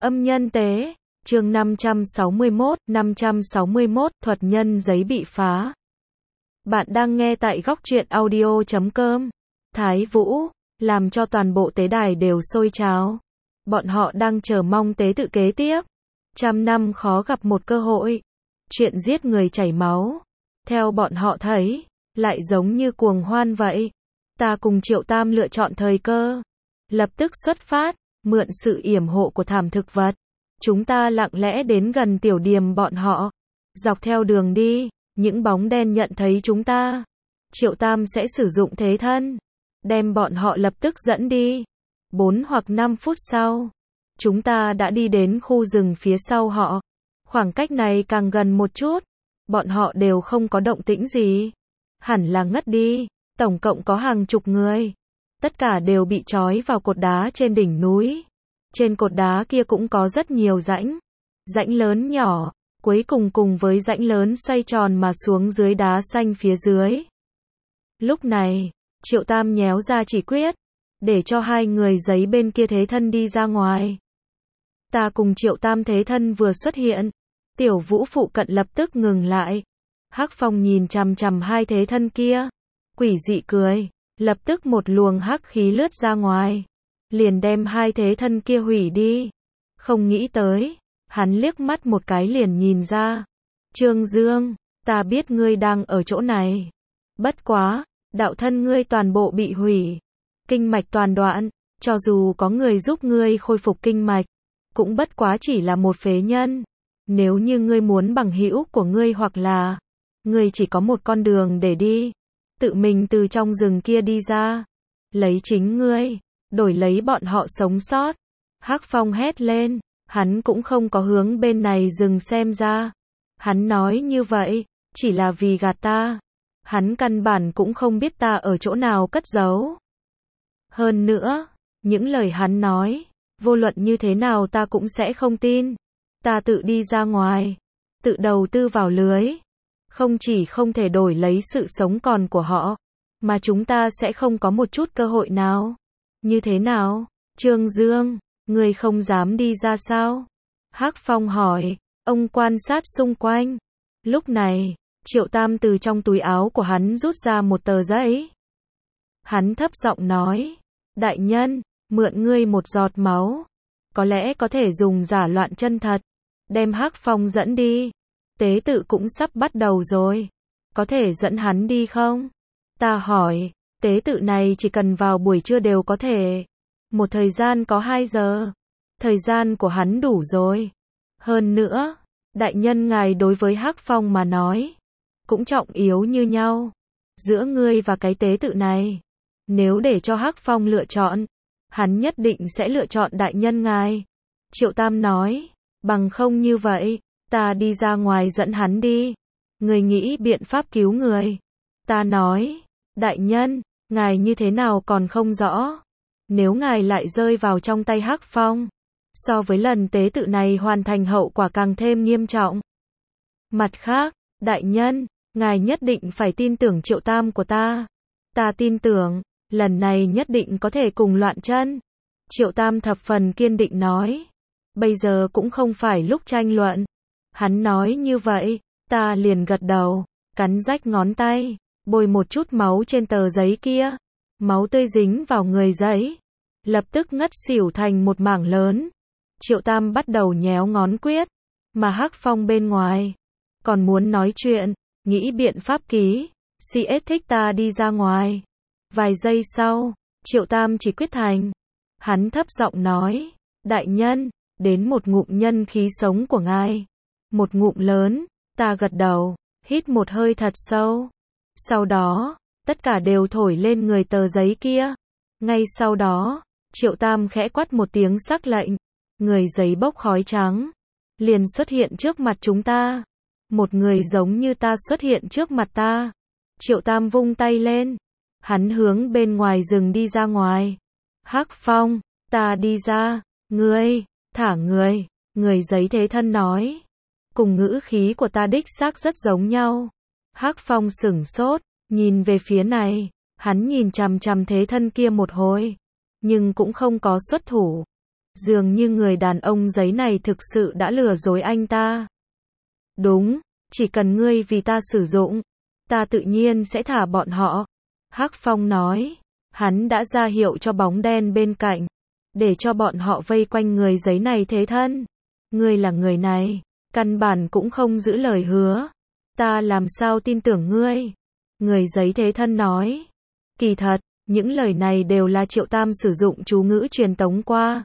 Âm nhân tế, chương 561, thuật nhân giấy bị phá. Bạn đang nghe tại góc truyện audio.com. Thái Vũ, làm cho toàn bộ tế đài đều sôi trào. Bọn họ đang chờ mong tế tự kế tiếp. Trăm năm khó gặp một cơ hội. Chuyện giết người chảy máu. Theo bọn họ thấy, lại giống như cuồng hoan vậy. Ta cùng Triệu Tam lựa chọn thời cơ. Lập tức xuất phát, mượn sự yểm hộ của thảm thực vật. Chúng ta lặng lẽ đến gần tiểu điềm bọn họ. Dọc theo đường đi, những bóng đen nhận thấy chúng ta. Triệu Tam sẽ sử dụng thế thân. Đem bọn họ lập tức dẫn đi. 4 hoặc 5 phút sau, chúng ta đã đi đến khu rừng phía sau họ. Khoảng cách này càng gần một chút. Bọn họ đều không có động tĩnh gì. Hẳn là ngất đi. Tổng cộng có hàng chục người. Tất cả đều bị trói vào cột đá trên đỉnh núi. Trên cột đá kia cũng có rất nhiều rãnh. Rãnh lớn nhỏ, cuối cùng cùng với rãnh lớn xoay tròn mà xuống dưới đá xanh phía dưới. Lúc này, Triệu Tam nhéo ra chỉ quyết, để cho hai người giấy bên kia thế thân đi ra ngoài. Ta cùng Triệu Tam thế thân vừa xuất hiện, Tiểu Vũ phụ cận lập tức ngừng lại. Hắc Phong nhìn chằm chằm hai thế thân kia, quỷ dị cười, lập tức một luồng hắc khí lướt ra ngoài, liền đem hai thế thân kia hủy đi. Không nghĩ tới, hắn liếc mắt một cái liền nhìn ra. Trương Dương, ta biết ngươi đang ở chỗ này. Bất quá, đạo thân ngươi toàn bộ bị hủy. Kinh mạch toàn đoạn, cho dù có người giúp ngươi khôi phục kinh mạch, cũng bất quá chỉ là một phế nhân. Nếu như ngươi muốn bằng hữu của ngươi hoặc là, ngươi chỉ có một con đường để đi. Tự mình từ trong rừng kia đi ra. Lấy chính ngươi, đổi lấy bọn họ sống sót. Hắc Phong hét lên, hắn cũng không có hướng bên này dừng xem ra. Hắn nói như vậy, chỉ là vì gạt ta. Hắn căn bản cũng không biết ta ở chỗ nào cất giấu. Hơn nữa, những lời hắn nói, vô luận như thế nào ta cũng sẽ không tin. Ta tự đi ra ngoài, tự đầu tư vào lưới. Không chỉ không thể đổi lấy sự sống còn của họ, mà chúng ta sẽ không có một chút cơ hội nào. Như thế nào? Trương Dương, ngươi không dám đi ra sao? Hắc Phong hỏi, ông quan sát xung quanh. Lúc này, Triệu Tam từ trong túi áo của hắn rút ra một tờ giấy. Hắn thấp giọng nói, đại nhân, mượn ngươi một giọt máu. Có lẽ có thể dùng giả loạn chân thật. Đem Hắc Phong dẫn đi. Tế tự cũng sắp bắt đầu rồi. Có thể dẫn hắn đi không? Ta hỏi, tế tự này chỉ cần vào buổi trưa đều có thể. Một thời gian có 2 giờ. Thời gian của hắn đủ rồi. Hơn nữa, đại nhân ngài đối với Hắc Phong mà nói, cũng trọng yếu như nhau. Giữa ngươi và cái tế tự này, nếu để cho Hắc Phong lựa chọn, hắn nhất định sẽ lựa chọn đại nhân ngài. Triệu Tam nói, bằng không như vậy, ta đi ra ngoài dẫn hắn đi. Người nghĩ biện pháp cứu người. Ta nói, đại nhân, ngài như thế nào còn không rõ. Nếu ngài lại rơi vào trong tay Hắc Phong, so với lần tế tự này hoàn thành hậu quả càng thêm nghiêm trọng. Mặt khác, đại nhân, ngài nhất định phải tin tưởng Triệu Tam của ta. Ta tin tưởng, lần này nhất định có thể cùng loạn chân. Triệu Tam thập phần kiên định nói. Bây giờ cũng không phải lúc tranh luận. Hắn nói như vậy, ta liền gật đầu, cắn rách ngón tay, bôi một chút máu trên tờ giấy kia. Máu tươi dính vào người giấy, lập tức ngất xỉu thành một mảng lớn. Triệu Tam bắt đầu nhéo ngón quyết, mà Hắc Phong bên ngoài còn muốn nói chuyện, nghĩ biện pháp ký. CS thích ta đi ra ngoài. Vài giây sau, Triệu Tam chỉ quyết thành. Hắn thấp giọng nói, đại nhân, đến một ngụm nhân khí sống của ngài. Một ngụm lớn. Ta gật đầu, hít một hơi thật sâu. Sau đó, tất cả đều thổi lên người tờ giấy kia. Ngay sau đó, Triệu Tam khẽ quát một tiếng sắc lệnh. Người giấy bốc khói trắng, liền xuất hiện trước mặt chúng ta. Một người giống như ta xuất hiện trước mặt ta. Triệu Tam vung tay lên. Hắn hướng bên ngoài rừng đi ra ngoài. Hắc Phong, ta đi ra. Ngươi, thả người. Người giấy thế thân nói. Cùng ngữ khí của ta đích xác rất giống nhau. Hắc Phong sửng sốt, nhìn về phía này. Hắn nhìn chằm chằm thế thân kia một hồi, nhưng cũng không có xuất thủ. Dường như người đàn ông giấy này thực sự đã lừa dối anh ta. Đúng, chỉ cần ngươi vì ta sử dụng, ta tự nhiên sẽ thả bọn họ. Hắc Phong nói, hắn đã ra hiệu cho bóng đen bên cạnh, để cho bọn họ vây quanh người giấy này thế thân. Ngươi là người này, căn bản cũng không giữ lời hứa. Ta làm sao tin tưởng ngươi? Người giấy thế thân nói. Kỳ thật, những lời này đều là Triệu Tam sử dụng chú ngữ truyền tống qua.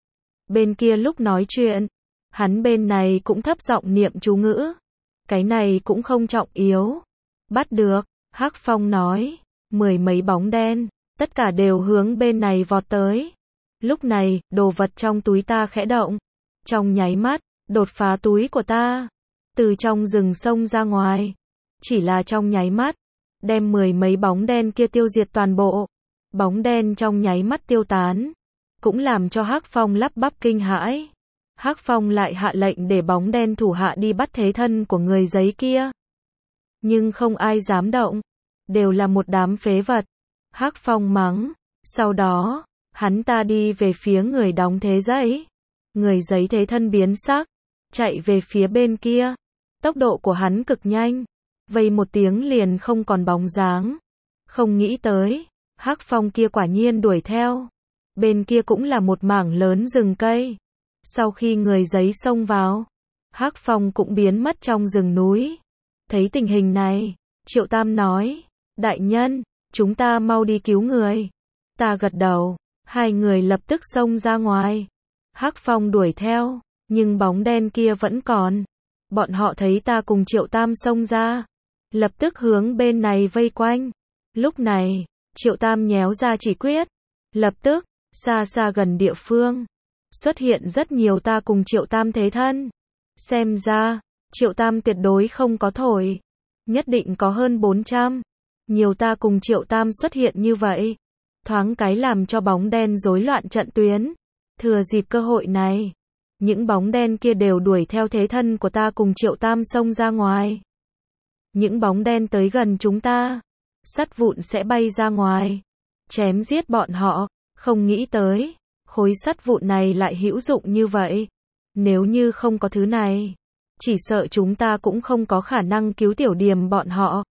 Bên kia lúc nói chuyện, hắn bên này cũng thấp giọng niệm chú ngữ. Cái này cũng không trọng yếu. Bắt được, Hắc Phong nói. 10 mấy bóng đen, tất cả đều hướng bên này vọt tới. Lúc này, đồ vật trong túi ta khẽ động. Trong nháy mắt, đột phá túi của ta. Từ trong rừng sông ra ngoài. Chỉ là trong nháy mắt, đem 10 mấy bóng đen kia tiêu diệt toàn bộ. Bóng đen trong nháy mắt tiêu tán. Cũng làm cho Hắc Phong lắp bắp kinh hãi. Hắc Phong lại hạ lệnh để bóng đen thủ hạ đi bắt thế thân của người giấy kia. Nhưng không ai dám động. Đều là một đám phế vật. Hắc Phong mắng. Sau đó, hắn ta đi về phía người đóng thế giấy. Người giấy thế thân biến sắc. Chạy về phía bên kia. Tốc độ của hắn cực nhanh. Vây một tiếng liền không còn bóng dáng. Không nghĩ tới, Hắc Phong kia quả nhiên đuổi theo. Bên kia cũng là một mảng lớn rừng cây. Sau khi người giấy xông vào, Hắc Phong cũng biến mất trong rừng núi. Thấy tình hình này, Triệu Tam nói, đại nhân, chúng ta mau đi cứu người. Ta gật đầu, hai người lập tức xông ra ngoài. Hắc Phong đuổi theo, nhưng bóng đen kia vẫn còn. Bọn họ thấy ta cùng Triệu Tam xông ra, lập tức hướng bên này vây quanh. Lúc này, Triệu Tam nhéo ra chỉ quyết. Lập tức, xa xa gần địa phương, xuất hiện rất nhiều ta cùng Triệu Tam thế thân. Xem ra, Triệu Tam tuyệt đối không có thổi. Nhất định có hơn 400. Nhiều ta cùng Triệu Tam xuất hiện như vậy. Thoáng cái làm cho bóng đen rối loạn trận tuyến. Thừa dịp cơ hội này, những bóng đen kia đều đuổi theo thế thân của ta cùng Triệu Tam xông ra ngoài. Những bóng đen tới gần chúng ta, sắt vụn sẽ bay ra ngoài. Chém giết bọn họ, không nghĩ tới, khối sắt vụn này lại hữu dụng như vậy. Nếu như không có thứ này, chỉ sợ chúng ta cũng không có khả năng cứu Tiểu Điềm bọn họ.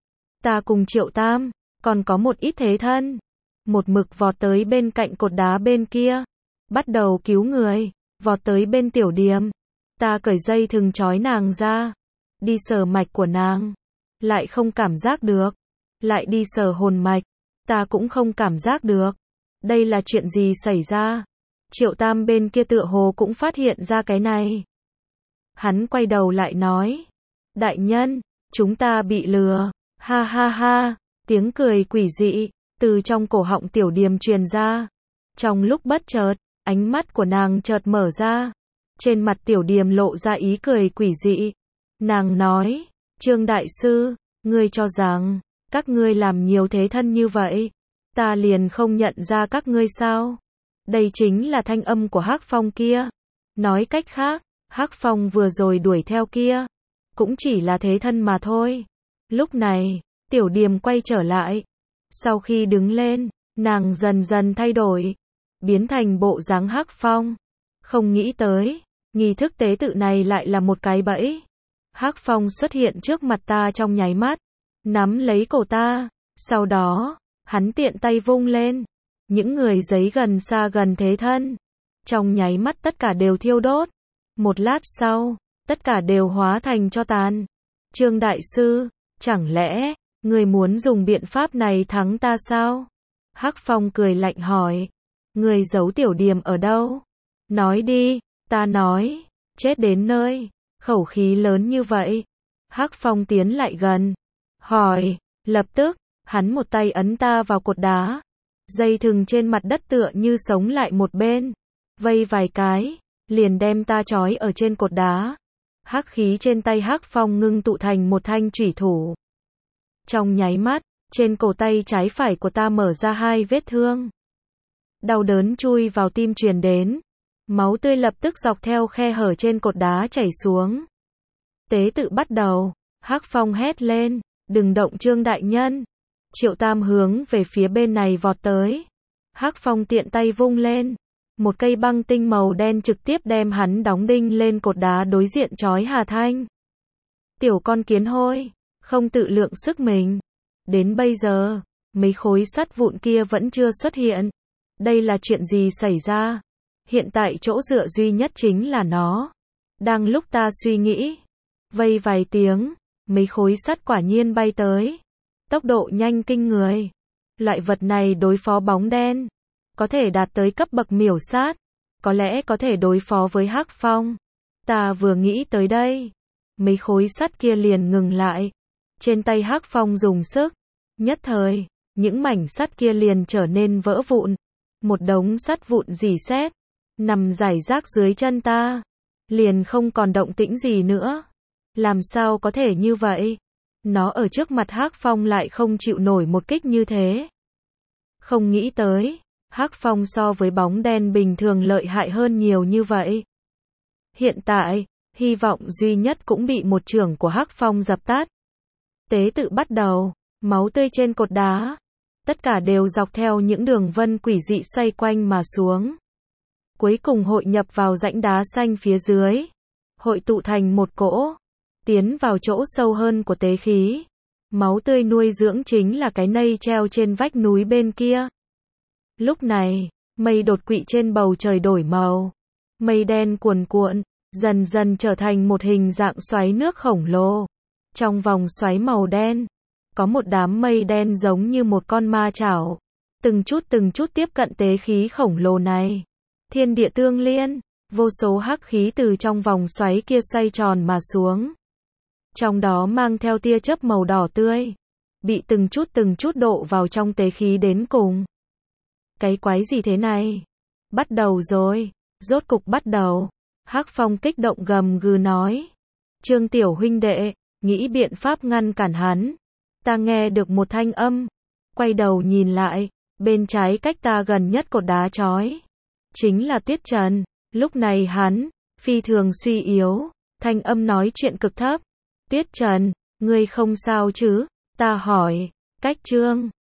Ta cùng Triệu Tam, còn có một ít thế thân. Một mực vọt tới bên cạnh cột đá bên kia. Bắt đầu cứu người, vọt tới bên Tiểu Điềm. Ta cởi dây thừng trói nàng ra. Đi sờ mạch của nàng. Lại không cảm giác được. Lại đi sờ hồn mạch. Ta cũng không cảm giác được. Đây là chuyện gì xảy ra? Triệu Tam bên kia tựa hồ cũng phát hiện ra cái này. Hắn quay đầu lại nói. Đại nhân, chúng ta bị lừa. Ha ha ha, tiếng cười quỷ dị, từ trong cổ họng Tiểu Điềm truyền ra. Trong lúc bất chợt, ánh mắt của nàng chợt mở ra. Trên mặt Tiểu Điềm lộ ra ý cười quỷ dị. Nàng nói, Trương Đại Sư, ngươi cho rằng, các ngươi làm nhiều thế thân như vậy, ta liền không nhận ra các ngươi sao? Đây chính là thanh âm của Hắc Phong kia. Nói cách khác, Hắc Phong vừa rồi đuổi theo kia, cũng chỉ là thế thân mà thôi. Lúc này, Tiểu Điềm quay trở lại. Sau khi đứng lên, nàng dần dần thay đổi, biến thành bộ dáng Hắc Phong. Không nghĩ tới, nghi thức tế tự này lại là một cái bẫy. Hắc Phong xuất hiện trước mặt ta trong nháy mắt, nắm lấy cổ ta, sau đó, hắn tiện tay vung lên. Những người giấy gần xa gần thế thân, trong nháy mắt tất cả đều thiêu đốt. Một lát sau, tất cả đều hóa thành tro tàn. Trương Đại Sư, chẳng lẽ, người muốn dùng biện pháp này thắng ta sao? Hắc Phong cười lạnh hỏi. Người giấu Tiểu Điềm ở đâu? Nói đi, ta nói, chết đến nơi, khẩu khí lớn như vậy. Hắc Phong tiến lại gần, hỏi, lập tức, hắn một tay ấn ta vào cột đá. Dây thừng trên mặt đất tựa như sống lại một bên, vây vài cái, liền đem ta trói ở trên cột đá. Hắc khí trên tay Hắc Phong ngưng tụ thành một thanh chủy thủ. Trong nháy mắt, trên cổ tay trái phải của ta mở ra 2 vết thương. Đau đớn chui vào tim truyền đến. Máu tươi lập tức dọc theo khe hở trên cột đá chảy xuống. Tế tự bắt đầu. Hắc Phong hét lên, đừng động Trương đại nhân. Triệu Tam hướng về phía bên này vọt tới. Hắc Phong tiện tay vung lên. một cây băng tinh màu đen trực tiếp đem hắn đóng đinh lên cột đá đối diện chói Hà Thanh. Tiểu con kiến hôi, không tự lượng sức mình. Đến bây giờ, mấy khối sắt vụn kia vẫn chưa xuất hiện. Đây là chuyện gì xảy ra? Hiện tại chỗ dựa duy nhất chính là nó. Đang lúc ta suy nghĩ, vây vài tiếng, mấy khối sắt quả nhiên bay tới. Tốc độ nhanh kinh người. Loại vật này đối phó bóng đen, có thể đạt tới cấp bậc miểu sát. Có lẽ có thể đối phó với Hắc Phong. Ta vừa nghĩ tới đây, mấy khối sắt kia liền ngừng lại. Trên tay Hắc Phong dùng sức, nhất thời, những mảnh sắt kia liền trở nên vỡ vụn. Một đống sắt vụn rỉ sét, nằm rải rác dưới chân ta, liền không còn động tĩnh gì nữa. Làm sao có thể như vậy? Nó ở trước mặt Hắc Phong lại không chịu nổi một kích như thế. Không nghĩ tới, Hắc Phong so với bóng đen bình thường lợi hại hơn nhiều như vậy. Hiện tại, hy vọng duy nhất cũng bị một chưởng của Hắc Phong dập tắt. Tế tự bắt đầu, máu tươi trên cột đá, tất cả đều dọc theo những đường vân quỷ dị xoay quanh mà xuống. Cuối cùng hội nhập vào rãnh đá xanh phía dưới, hội tụ thành một cỗ, tiến vào chỗ sâu hơn của tế khí. Máu tươi nuôi dưỡng chính là cái nây treo trên vách núi bên kia. Lúc này, mây đột quỵ trên bầu trời đổi màu. Mây đen cuồn cuộn, dần dần trở thành một hình dạng xoáy nước khổng lồ. Trong vòng xoáy màu đen, có một đám mây đen giống như một con ma chảo. Từng chút tiếp cận tế khí khổng lồ này. Thiên địa tương liên, vô số hắc khí từ trong vòng xoáy kia xoay tròn mà xuống. Trong đó mang theo tia chớp màu đỏ tươi, bị từng chút độ vào trong tế khí đến cùng. Cái quái gì thế này? Bắt đầu rồi, rốt cục bắt đầu. Hắc Phong kích động gầm gừ nói. Trương tiểu huynh đệ, nghĩ biện pháp ngăn cản hắn. Ta nghe được một thanh âm, quay đầu nhìn lại, bên trái cách ta gần nhất cột đá chói, chính là Tuyết Trần. Lúc này hắn, phi thường suy yếu, thanh âm nói chuyện cực thấp. Tuyết Trần, ngươi không sao chứ? Ta hỏi, cách Trương